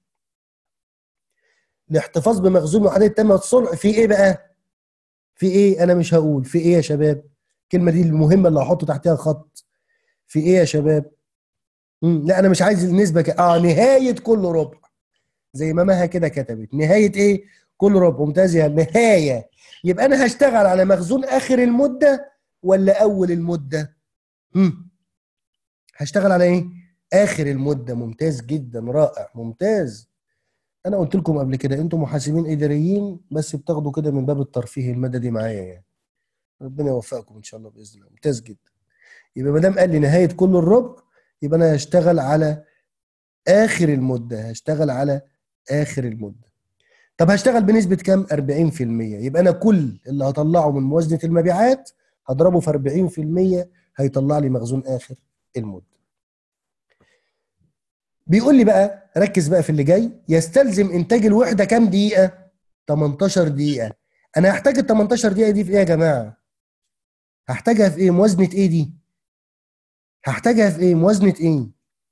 الاحتفاظ بمخزون وحدات تم الصلح في ايه بقى؟ في ايه؟ انا مش هقول في ايه يا شباب، الكلمه دي المهمه اللي هحط تحتها خط. في ايه يا شباب؟ مم. لا انا مش عايز النسبه ك... اه نهايه كل ربع، زي ما مها كده كتبت نهايه ايه؟ كل ربع. ممتاز يا نهايه. يبقى انا هشتغل على مخزون اخر المده ولا اول المده؟ مم. هشتغل على ايه؟ اخر المده. ممتاز جدا، رائع، ممتاز. انا قلت لكم قبل كده انتم محاسبين اداريين بس بتاخدوا كده من باب الترفيه المدى معايا يعني. ربنا يوفقكم ان شاء الله باذن الله. ممتاز جدا. يبقى ما دام قال لي نهايه كل الربع يبقى انا هشتغل على اخر المده، هشتغل على اخر المده. طب هشتغل بنسبه كام؟ أربعين في المية. يبقى انا كل اللي هطلعه من موازنه المبيعات هضربه في أربعين في المية، هيطلع لي مخزون اخر المده. بيقول لي بقى ركز بقى في اللي جاي. يستلزم انتاج الوحده كام دقيقه؟ تمنتاشر دقيقه. انا هحتاج ال تمنتاشر دقيقه دي في ايه يا جماعه؟ هحتاجها في ايه؟ موازنه ايه دي؟ هحتاجها في ايه؟ موازنه ايه؟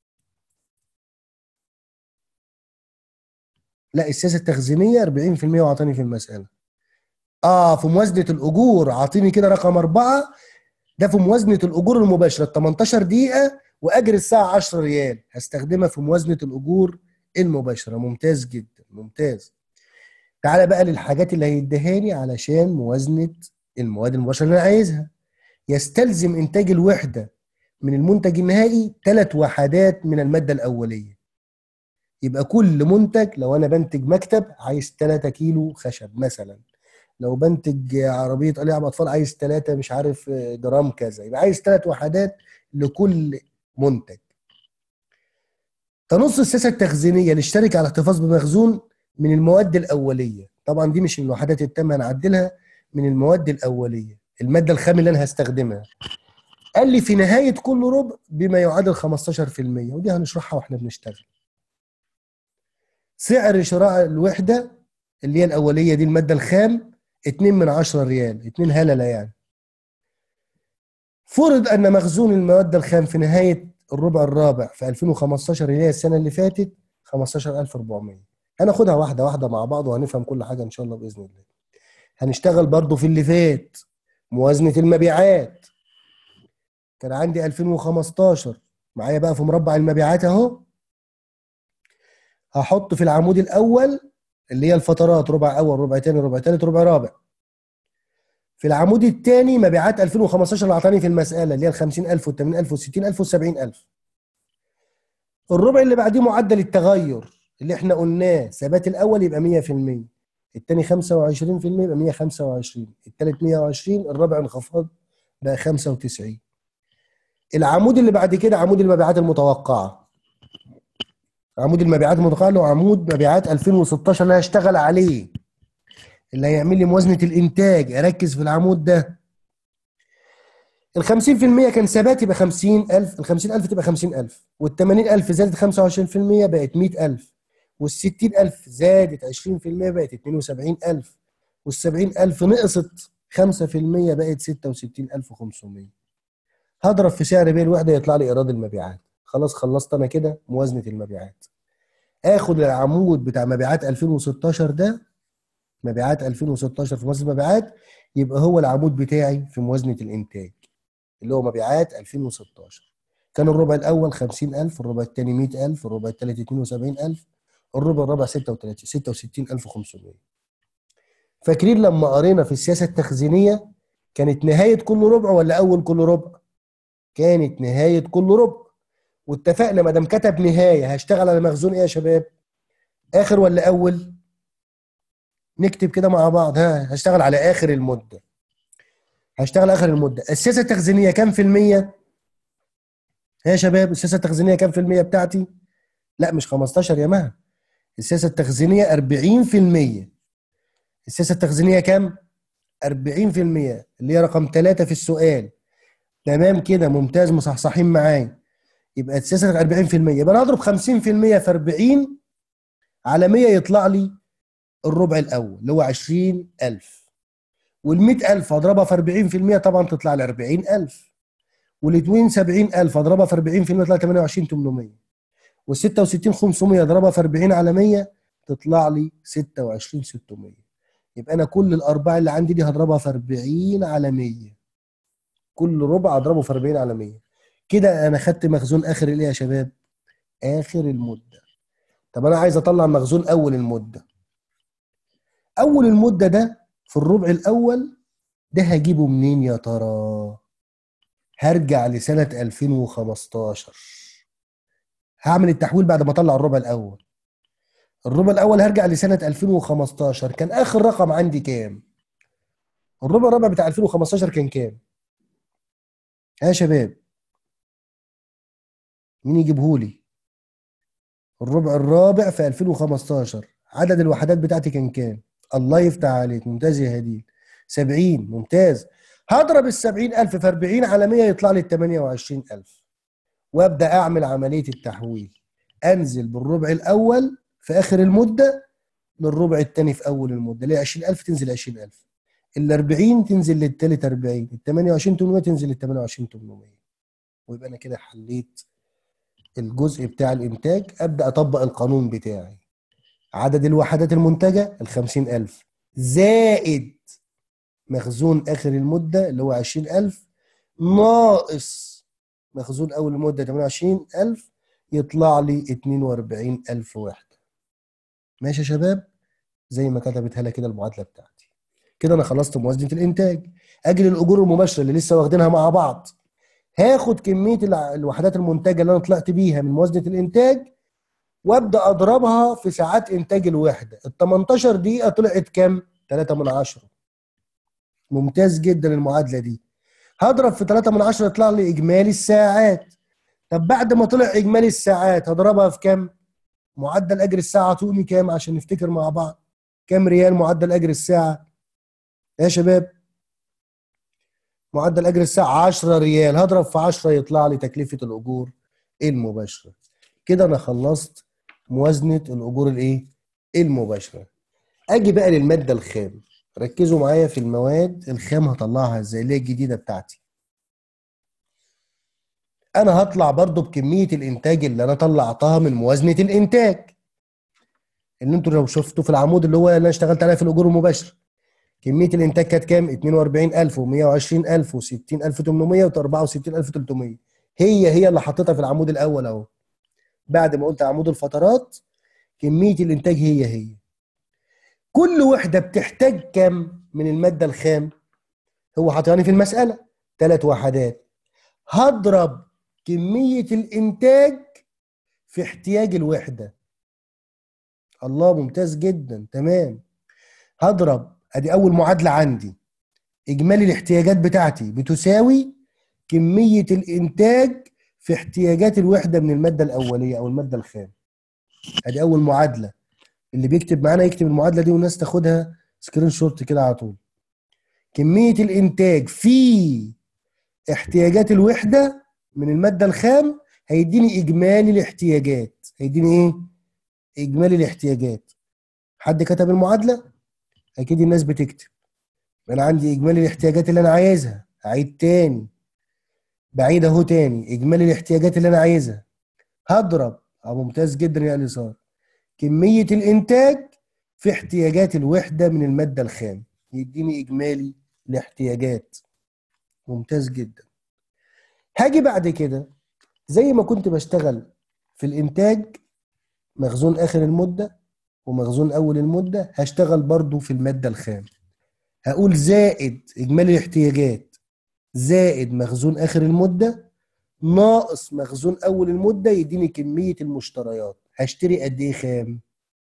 لا السياسه التخزينيه أربعين في المية وعطاني في المساله. اه في موازنه الاجور عاطيني كده رقم أربعة. ده في موازنه الاجور المباشره تمنتاشر دقيقه واجر الساعه عشرة ريال، هستخدمها في موازنه الاجور المباشره. ممتاز جدا، ممتاز. تعالى بقى للحاجات اللي هيديهاني علشان موازنه المواد المباشره اللي انا عايزها. يستلزم انتاج الوحده من المنتج النهائي ثلاث وحدات من الماده الاوليه. يبقى كل منتج، لو انا بنتج مكتب عايز ثلاثة كيلو خشب مثلا، لو بنتج عربيه العاب اطفال عايز ثلاثة مش عارف جرام كذا، يبقى عايز ثلاث وحدات لكل منتج. تنص السياسه التخزينيه للشركه على الاحتفاظ بمخزون من المواد الاوليه. طبعا دي مش من الوحدات التامه، هنعدلها من المواد الاوليه، الماده الخام اللي انا هستخدمها. قال لي في نهايه كل ربع بما يعادل خمستاشر في المية، ودي هنشرحها واحنا بنشتغل. سعر شراء الوحده اللي هي الاوليه دي الماده الخام اتنين من عشرة ريال، اتنين هلله يعني. فرض ان مخزون المواد الخام في نهايه الربع الرابع في ألفين وخمستاشر اللي هي السنه اللي فاتت خمستاشر ألف وأربعمية. هناخدها واحده واحده مع بعض وهنفهم كل حاجه ان شاء الله باذن الله. هنشتغل برضو في اللي فات موازنه المبيعات. كان عندي ألفين وخمستاشر معايا بقى في مربع المبيعات اهو. هحط في العمود الاول اللي هي الفترات، ربع اول ربع ثاني ربع ثالث ربع رابع. في العمود الثاني مبيعات ألفين وخمستاشر اللي اعطاني في المساله اللي هي ال خمسين ألف وال ثمانين ألف وال ستين ألف وال سبعين ألف. الربع اللي بعديه معدل التغير اللي احنا قلناه ثبات الاول يبقى مية في المية، الثاني خمسة وعشرين في المية يبقى مية وخمسة وعشرين، الثالث مية وعشرين، الرابع انخفاض بقى خمسة وتسعين. العمود اللي بعد كده عمود المبيعات المتوقعه. عمود المبيعات المتوقعه اللي هو عمود مبيعات ألفين وستاشر اللي هشتغل عليه، اللي هيعمل لي موازنة الإنتاج، أركز في العمود ده. ال خمسين في المية كان ثبات يبقى خمسين ألف، ال خمسين ألف تبقى خمسين ألف، وال ثمانين ألف زادت خمسة وعشرين في المية بقت مئة ألف، وال ستين ألف زادت عشرين في المية بقت اتنين وسبعين ألف، وال سبعين ألف نقصت خمسة في المية بقت ستة وستين ألف وخمسمية. هضرب في سعر بيع الوحدة يطلع لي إيراد المبيعات. خلاص خلصت أنا كده موازنة المبيعات. آخد العمود بتاع مبيعات ألفين وستاشر ده، مبيعات ألفين وستاشر في موازنة المبيعات، يبقى هو العمود بتاعي في موازنة الإنتاج اللي هو مبيعات ألفين وستاشر. كان الربع الأول خمسين ألف، الربع الثاني مئة ألف، الربع الثالث اتنين وسبعين ألف، الربع الرابع ستة وتلاتين ستة وستين ألف وخمسمية. فاكرين لما قرينا في السياسة التخزينية كانت نهاية كل ربع ولا أول كل ربع؟ كانت نهاية كل ربع، واتفقنا ما دام كتب نهاية هشتغل على مخزون إيه يا شباب؟ آخر ولا أول؟ نكتب كده مع بعض، ها هشتغل على آخر المدة. هشتغل آخر المدة. السياسة التخزينية كام في المية؟ ها يا شباب السياسة التخزينية كام في المية بتاعتي؟ لا مش خمستاشر يا مها. السياسة التخزينية أربعين في المية. السياسة التخزينية كام؟ أربعين في المية اللي هي رقم ثلاثة في السؤال. تمام كده ممتاز مصحصحين معايا. يبقى السياسة أربعين في المية، يبقى انا هضرب خمسين في المية في أربعين على مية يطلع لي الربع الأول اللي هو عشرين ألف. وال مئة ألف هضربها في أربعين في المية طبعا تطلع لي أربعين ألف. وال اتنين وسبعين ألف هضربها في أربعين في المية تطلع ثمانية وعشرين ألف وثمنمية. وال ستة وستين ألف وخمسمية اضربها في أربعين على مية تطلع لي ستة وعشرين ألف وستمية. يبقى انا كل الارباع اللي عندي دي هضربها في أربعين على مية. كل ربع اضربه في أربعين على مية. كده انا خدت مخزون اخر الايه يا شباب؟ اخر المده. طب انا عايز اطلع مخزون اول المده. اول المده ده في الربع الاول ده هجيبه منين يا ترى؟ هرجع لسنه ألفين وخمستاشر. هعمل التحويل بعد ما اطلع الربع الاول. الربع الاول هرجع لسنه ألفين وخمستاشر، كان اخر رقم عندي كام؟ الربع الرابع بتاع ألفين وخمستاشر كان كام؟ ها يا شباب مين يجيبهولي؟ الربع الرابع في ألفين وخمستاشر عدد الوحدات بتاعتي كان كام؟ الله يفتح عليك ممتاز يا هديل. سبعين ممتاز. هضرب ال سبعين ألف في أربعين على مية يطلع لي ال ثمانية وعشرين ألف. وابدا اعمل عمليه التحويل. انزل بالربع الاول في اخر المده للربع الثاني في اول المده. ليه عشرين ألف تنزل عشرين ألف، ال أربعين تنزل للثالث أربعين، ال ثمانية وعشرين ألف وثمنمية تنزل لل ثمانية وعشرين ألف وثمنمية. ويبقى انا كده حليت الجزء بتاع الانتاج. ابدا اطبق القانون بتاعي. عدد الوحدات المنتجه ال خمسين ألف زائد مخزون اخر المده اللي هو عشرين ألف ناقص مخزون اول المده ثمانية وعشرين ألف يطلع لي اتنين وأربعين ألف وحده. ماشي يا شباب؟ زي ما كتبتها لك كده المعادله بتاعتي. كده انا خلصت موازنه الانتاج. اجي للاجور المباشره اللي لسه واخدينها مع بعض. هاخد كميه الوحدات المنتجه اللي انا طلعت بيها من موازنه الانتاج وابدا اضربها في ساعات انتاج الوحده. ال تمنتاشر دقيقه طلعت كام؟ تلاتة من عشرة. ممتاز جدا المعادله دي. هضرب في تلاتة من عشرة يطلع لي اجمالي الساعات. طب بعد ما طلع اجمالي الساعات هضربها في كام؟ معدل اجر الساعه عطوني كام عشان نفتكر مع بعض؟ كام ريال معدل اجر الساعه يا شباب؟ معدل اجر الساعه عشرة ريال. هضرب في عشرة يطلع لي تكلفه الاجور المباشره. كده انا خلصت موازنه الاجور الايه؟ المباشره. اجي بقى للماده الخام. ركزوا معايا في المواد الخام هطلعها ازاي اللي هي الجديده بتاعتي. انا هطلع برضو بكميه الانتاج اللي انا طلعتها من موازنه الانتاج اللي انتوا لو شفتوا في العمود اللي هو اللي انا اشتغلت عليها في الاجور المباشره. كميه الانتاج كانت كام؟ اتنين وأربعين ألف ومية وعشرين ألف وستين ألف وثمنمية وأربعة وستين ألف وتلتمية. هي هي اللي حطيتها في العمود الاول اهو. بعد ما قلت عمود الفترات كميه الانتاج هي هي. كل وحده بتحتاج كام من الماده الخام؟ هو حاطيني في المساله ثلاث وحدات. هضرب كميه الانتاج في احتياج الوحده. الله ممتاز جدا تمام. هضرب ادي اول معادله عندي. اجمالي الاحتياجات بتاعتي بتساوي كميه الانتاج في احتياجات الوحده من الماده الاوليه او الماده الخام. ادي اول معادله. اللي بيكتب معانا يكتب المعادله دي والناس تاخدها سكرين شوت كده على طول. كمية الإنتاج في احتياجات الوحدة من المادة الخام هيديني إجمالي الاحتياجات. هيديني إيه؟ إجمالي الاحتياجات. حد كتب المعادلة؟ أكيد الناس بتكتب. أنا عندي إجمالي الاحتياجات اللي أنا عايزها. أعيد تاني، بعيد أهو تاني، إجمالي الاحتياجات اللي أنا عايزها هضرب، أه ممتاز جدا يا اليسار، كمية الإنتاج في احتياجات الوحدة من المادة الخام، يديني إجمالي الاحتياجات. ممتاز جدا. هاجي بعد كده زي ما كنت بشتغل في الإنتاج مخزون آخر المدة ومخزون أول المدة، هشتغل برضو في المادة الخام. هقول زائد إجمالي الاحتياجات زائد مخزون آخر المدة ناقص مخزون أول المدة يديني كمية المشتريات. هشتري قد إيه خام؟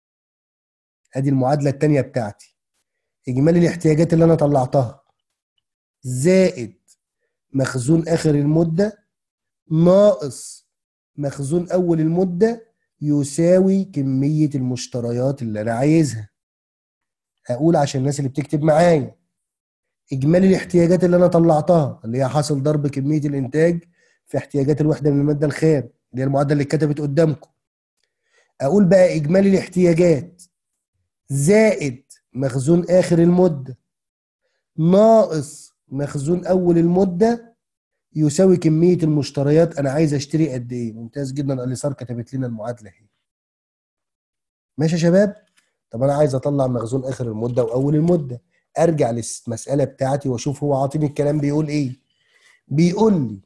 أدي المعادلة التانية بتاعتي. إجمالي الاحتياجات اللي أنا طلعتها زائد مخزون آخر المدة ناقص مخزون أول المدة يساوي كمية المشتريات اللي أنا عايزها. هقول عشان الناس اللي بتكتب معايا، إجمالي الاحتياجات اللي أنا طلعتها اللي هي حاصل ضرب كمية الإنتاج في احتياجات الوحدة من المادة الخام، اللي هي المعادلة اللي اتكتبت قدامكم. أقول بقى إجمالي الاحتياجات زائد مخزون آخر المدة ناقص مخزون أول المدة يساوي كمية المشتريات أنا عايز أشتري قد إيه. ممتاز جدا، اليسار كتبت لنا المعادلة اهي. ماشي يا شباب؟ طب أنا عايز أطلع مخزون آخر المدة وأول المدة. أرجع للمسألة بتاعتي وأشوف هو عاطيني الكلام بيقول إيه. بيقول لي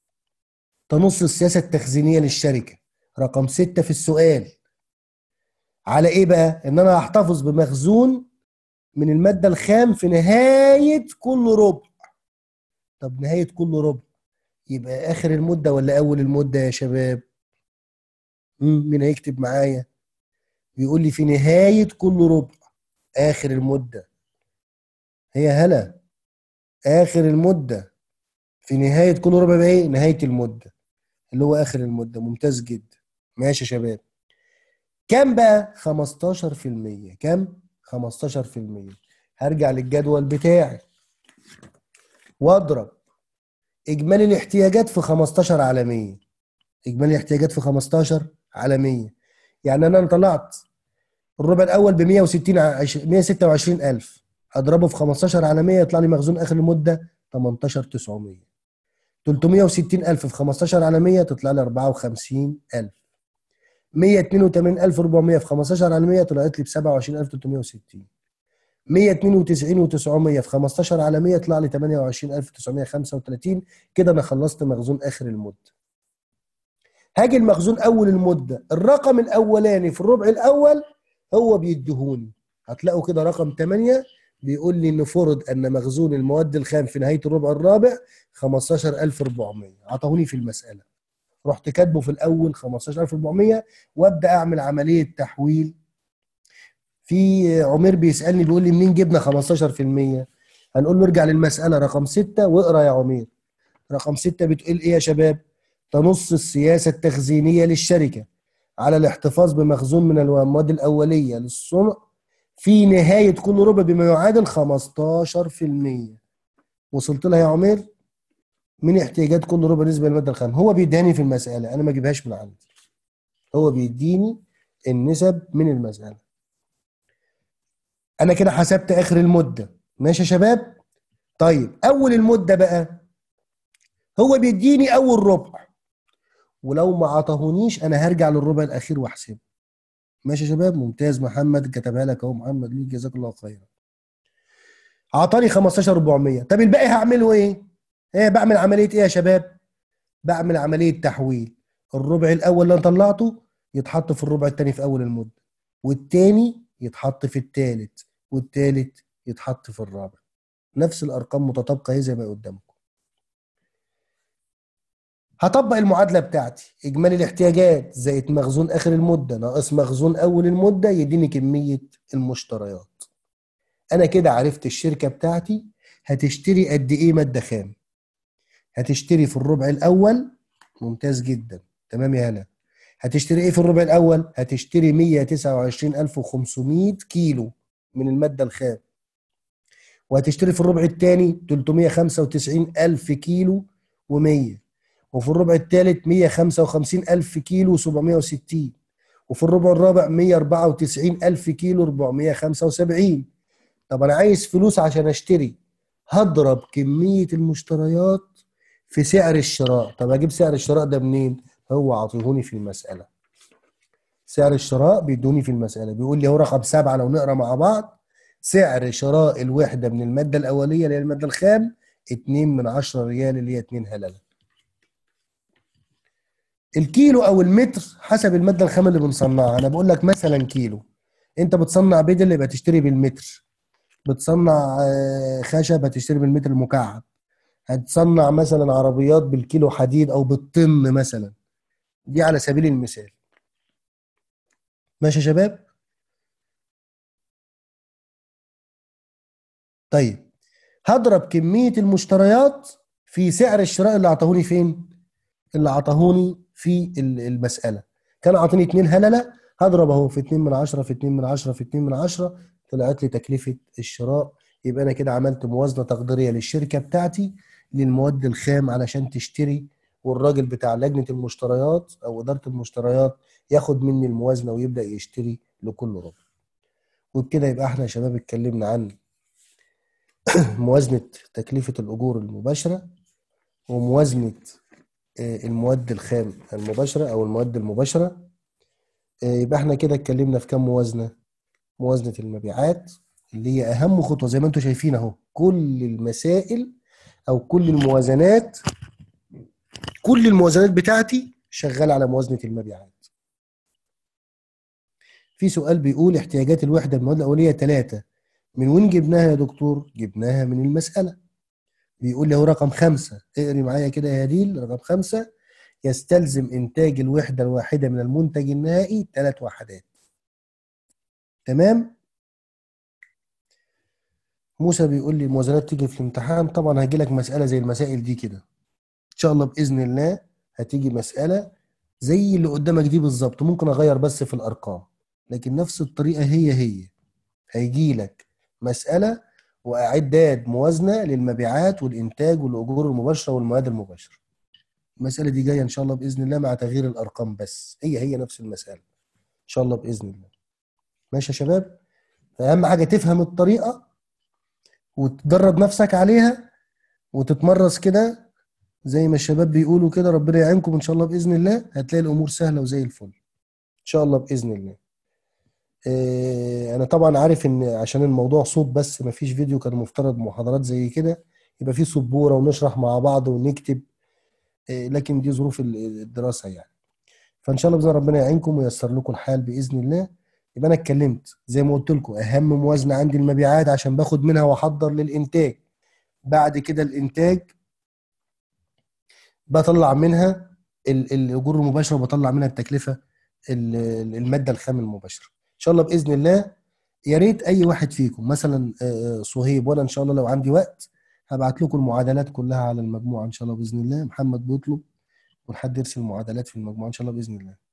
تنص السياسة التخزينية للشركة رقم ستة في السؤال على إيه بقى؟ إن أنا هحتفظ بمخزون من المادة الخام في نهاية كل ربع. طب نهاية كل ربع يبقى آخر المدة ولا أول المدة يا شباب؟ مم، مين هيكتب معايا؟ بيقول لي في نهاية كل ربع. آخر المدة هي هلا آخر المدة في نهاية كل ربع بقى إيه؟ نهاية المدة اللي هو آخر المدة. ممتاز جدا. ماشي يا شباب. كام بقى؟ خمستاشر في المية. كام؟ خمستاشر في المية. هرجع للجدول بتاعي واضرب إجمالي الاحتياجات في خمستاشر على مية. إجمالي الاحتياجات في خمستاشر على مية، يعني أنا طلعت الربع الأول ب مية وستين مية وستة وعشرين ألف، أضربه في خمستاشر على مية يطلع لي مخزون آخر المدة تمنتاشر تسعمية. تلتمية وستين ألف في خمستاشر على مية تطلع لي أربعة وخمسين ألف. مية واتنين وتمانين ألف وأربعمية في خمستاشر على مية طلعت لي ب سبعة وعشرين ألف وتلتمية وستين. مية واتنين وتسعين وتسعمية في خمستاشر على مية يطلع لي تمانية وعشرين ألف وتسعمية وخمسة وتلاتين. كده أنا خلصت مخزون آخر المدة. هاجي المخزون أول المدة، الرقم الأولاني في الربع الأول هو بيديهوني. هتلاقوا كده رقم تمانية بيقول لي ان فرض ان مخزون المواد الخام في نهايه الربع الرابع خمستاشر ألف وأربعمية. عطاهوني في المساله، رحت كاتبه في الاول خمستاشر ألف وأربعمية وابدا اعمل عمليه تحويل. في عمير بيسالني بيقول لي منين جبنا خمستاشر في المية؟ هنقول له ارجع للمساله رقم ستة واقرا يا عمير. رقم ستة بتقول ايه يا شباب؟ تنص السياسه التخزينيه للشركه على الاحتفاظ بمخزون من المواد الاوليه للصنع في نهاية كل ربع بما يعادل خمستاشر في المية. وصلت لها يا عمير؟ من احتياجات كل ربع نسبة للمادة الخام. هو بيديني في المسألة، أنا ما أجيبهاش من عندي. هو بيديني النسب من المسألة. أنا كده حسبت آخر المدة. ماشي يا شباب؟ طيب أول المدة بقى هو بيديني أول ربع، ولو ما عطاهونيش أنا هرجع للربع الأخير وأحسبه. ماشي يا شباب؟ ممتاز. محمد كتبها لك أهو. محمد ليك جزاك الله خيرا. عطاني خمستاشر أربعمية. طب الباقي هعمله إيه؟ إيه بعمل عملية إيه يا شباب؟ بعمل عملية تحويل. الربع الأول اللي أنا طلعته يتحط في الربع الثاني في أول المدة، والتاني يتحط في الثالث، والثالث يتحط في الرابع. نفس الأرقام متطابقة زي ما قدامكم. هطبق المعادلة بتاعتي. إجمالي الاحتياجات زائد مخزون آخر المدة ناقص مخزون أول المدة يديني كمية المشتريات. أنا كده عرفت الشركة بتاعتي هتشتري قد إيه مادة خام. هتشتري في الربع الأول. ممتاز جدا. تمام يا هلا. هتشتري ايه في الربع الاول؟ هتشتري مية وتسعة وعشرين ألف وخمسمية كيلو من الماده الخام. وهتشتري في الربع الثاني ثلاثمية وخمسة وتسعين ألف كيلو و100، وفي الربع الثالث مية وخمسة وخمسين ألف كيلو وسبعمية وستين، وفي الربع الرابع مية وأربعة وتسعين ألف كيلو أربعمية وخمسة وسبعين. طب أنا عايز فلوس عشان أشتري، هضرب كمية المشتريات في سعر الشراء. طب أجيب سعر الشراء ده منين؟ هو عاطيهوني في المسألة. سعر الشراء بيدوني في المسألة، بيقول لي هو رقم سبعة لو نقرأ مع بعض: سعر شراء الوحدة من المادة الأولية اللي هي المادة الخام اتنين من عشرة ريال اللي هي اتنين هللة. الكيلو أو المتر حسب المادة الخام اللي بنصنعها. أنا بقول لك مثلا كيلو، أنت بتصنع بيدل يبقى تشتري بالمتر، بتصنع آه، خشب هتشتري بالمتر المكعب، هتصنع مثلا عربيات بالكيلو حديد أو بالطن مثلا. دي على سبيل المثال. ماشي يا شباب؟ طيب، هضرب كمية المشتريات في سعر الشراء اللي عطاهوني فين؟ اللي عطاهوني في ال- المسألة. كان عاطيني اتنين هللة، هضرب اهو في اتنين من عشرة في اتنين من عشرة في اتنين من عشرة، طلعت لي تكلفة الشراء. يبقى انا كده عملت موازنة تقديرية للشركة بتاعتي للمواد الخام علشان تشتري، والراجل بتاع لجنة المشتريات او إدارة المشتريات ياخد مني الموازنة ويبدأ يشتري لكل ربع. وبكده يبقى احنا يا شباب اتكلمنا عن موازنة تكلفة الأجور المباشرة، وموازنة آه، المواد الخام المباشرة أو المواد المباشرة. آه، يبقى احنا كده اتكلمنا في كام موازنة؟ موازنة المبيعات اللي هي أهم خطوة زي ما انتم شايفين أهو. كل المسائل أو كل الموازنات، كل الموازنات بتاعتي شغالة على موازنة المبيعات. في سؤال بيقول احتياجات الوحدة المواد الأولية ثلاثة، من وين جبناها يا دكتور؟ جبناها من المسألة. بيقول لي هو رقم خمسة، اقري معايا كده يا هديل. رقم خمسة: يستلزم إنتاج الوحدة الواحدة من المنتج النهائي ثلاث وحدات. تمام؟ موسى بيقول لي الموازنات تيجي في الامتحان. طبعا هيجي لك مسألة زي المسائل دي كده إن شاء الله بإذن الله. هتيجي مسألة زي اللي قدامك دي بالظبط، ممكن أغير بس في الأرقام، لكن نفس الطريقة هي هي. هيجي لك مسألة وإعداد موازنة للمبيعات والإنتاج والأجور المباشرة والمواد المباشرة. المسألة دي جاية إن شاء الله بإذن الله مع تغيير الأرقام، بس هي هي نفس المسألة إن شاء الله بإذن الله. ماشي يا شباب؟ فأهم حاجة تفهم الطريقة وتدرب نفسك عليها وتتمرس كده زي ما الشباب بيقولوا كده. ربنا يعينكم إن شاء الله بإذن الله، هتلاقي الأمور سهلة وزي الفل إن شاء الله بإذن الله. إيه، أنا طبعا عارف إن عشان الموضوع صوت بس مفيش فيديو، كان مفترض محاضرات زي كده يبقى في سبورة ونشرح مع بعض ونكتب، إيه، لكن دي ظروف الدراسة يعني. فان شاء الله باذن ربنا يعينكم وييسر لكم الحال باذن الله. يبقى انا اتكلمت زي ما قلت لكم، اهم موازنه عندي المبيعات عشان باخد منها واحضر للانتاج. بعد كده الانتاج بطلع منها ال- الاجور المباشره، وبطلع منها التكلفه ال- ال- الماده الخام المباشره ان شاء الله باذن الله. يا ريت اي واحد فيكم مثلا آه، آه، صهيب، وانا ان شاء الله لو عندي وقت هبعت لكم المعادلات كلها على المجموعه ان شاء الله باذن الله. محمد بيطلب ولحد يرسل المعادلات في المجموعه ان شاء الله باذن الله.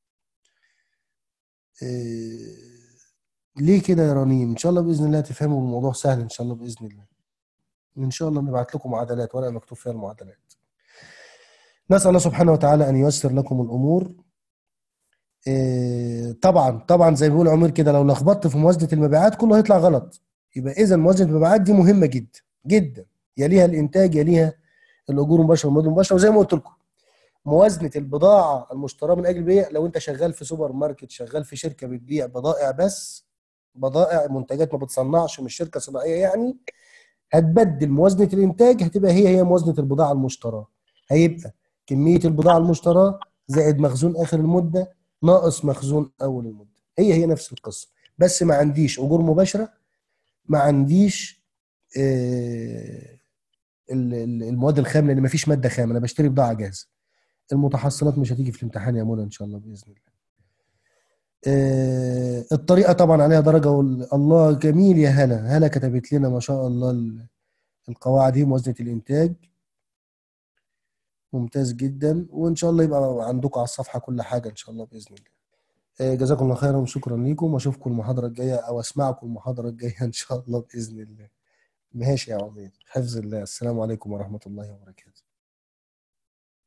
آه، ليه كده يا رنيم؟ ان شاء الله باذن الله تفهموا الموضوع سهل ان شاء الله باذن الله. ان شاء الله نبعت لكم معادلات، ورقه مكتوب فيها المعادلات. نسال الله سبحانه وتعالى ان ييسر لكم الامور. إيه، طبعا طبعا زي ما بيقول عمر كده، لو لخبطت في موازنه المبيعات كله هيطلع غلط. يبقى اذا موازنه المبيعات دي مهمه جدا جدا، يليها الانتاج، يليها الاجور المباشره والمواد المباشره. وزي ما قلت لكم موازنه البضاعه المشتراه من اجل البيع، لو انت شغال في سوبر ماركت، شغال في شركه بتبيع بضائع بس، بضائع منتجات ما بتصنعش، مش شركه صناعيه يعني، هتبدل موازنة الإنتاج هتبقى هي هي موازنة البضاعة المشتراة. هيبقى كمية البضاعة المشتراة زائد مخزون آخر المدة ناقص مخزون أول المدة، هي هي نفس القصة. بس ما عنديش أجور مباشرة، ما عنديش آه، ال- ال- المواد الخام، لأن ما فيش مادة خام، أنا بشتري بضاعة جاهزة. المتحصلات مش هتيجي في الامتحان يا منى إن شاء الله بإذن الله. آه، الطريقة طبعا عليها درجة وال- الله جميل يا هلا. هلا كتبت لنا ما شاء الله ال- القواعد دي موازنة الإنتاج. ممتاز جدا، وان شاء الله يبقى عندكم على الصفحه كل حاجه ان شاء الله باذن الله. آه، جزاكم الله خيرا وشكرا لكم، واشوفكم المحاضره الجايه او اسمعكم المحاضره الجايه ان شاء الله باذن الله. ماشي يا عمير، حفظ الله. السلام عليكم ورحمة الله وبركاته.